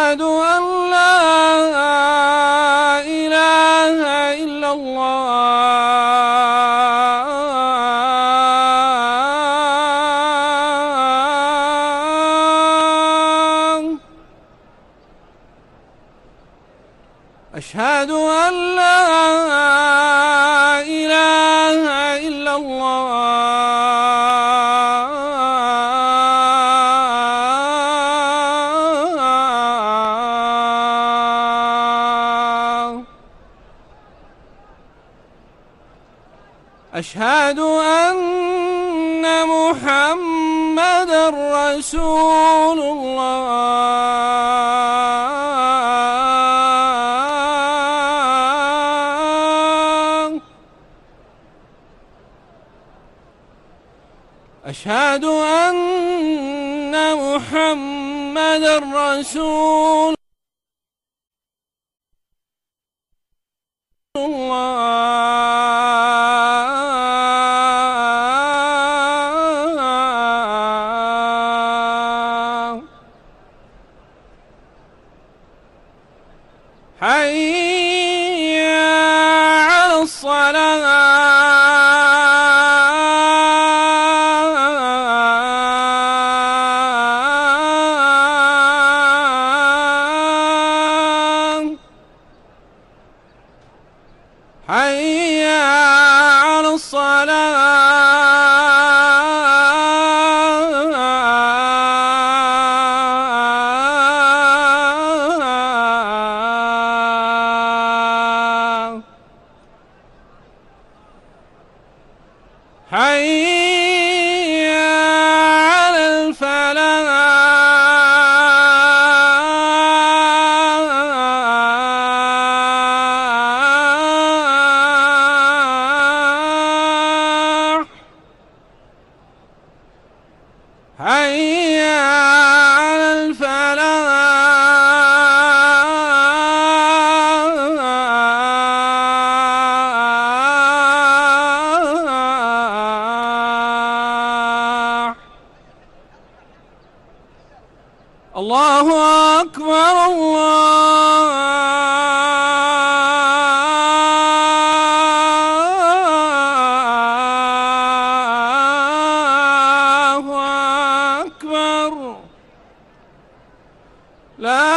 أشهد أن لا إله إلا الله. أشهد أن لا إله إلا الله. أشهد أن محمدًا رسول الله. أشهد أن محمدًا رسول الله. حي على الصلاة. حي على الصلاة. حي على الفلاح. حي على الفلاح. الله أكبر الله أكبر. لا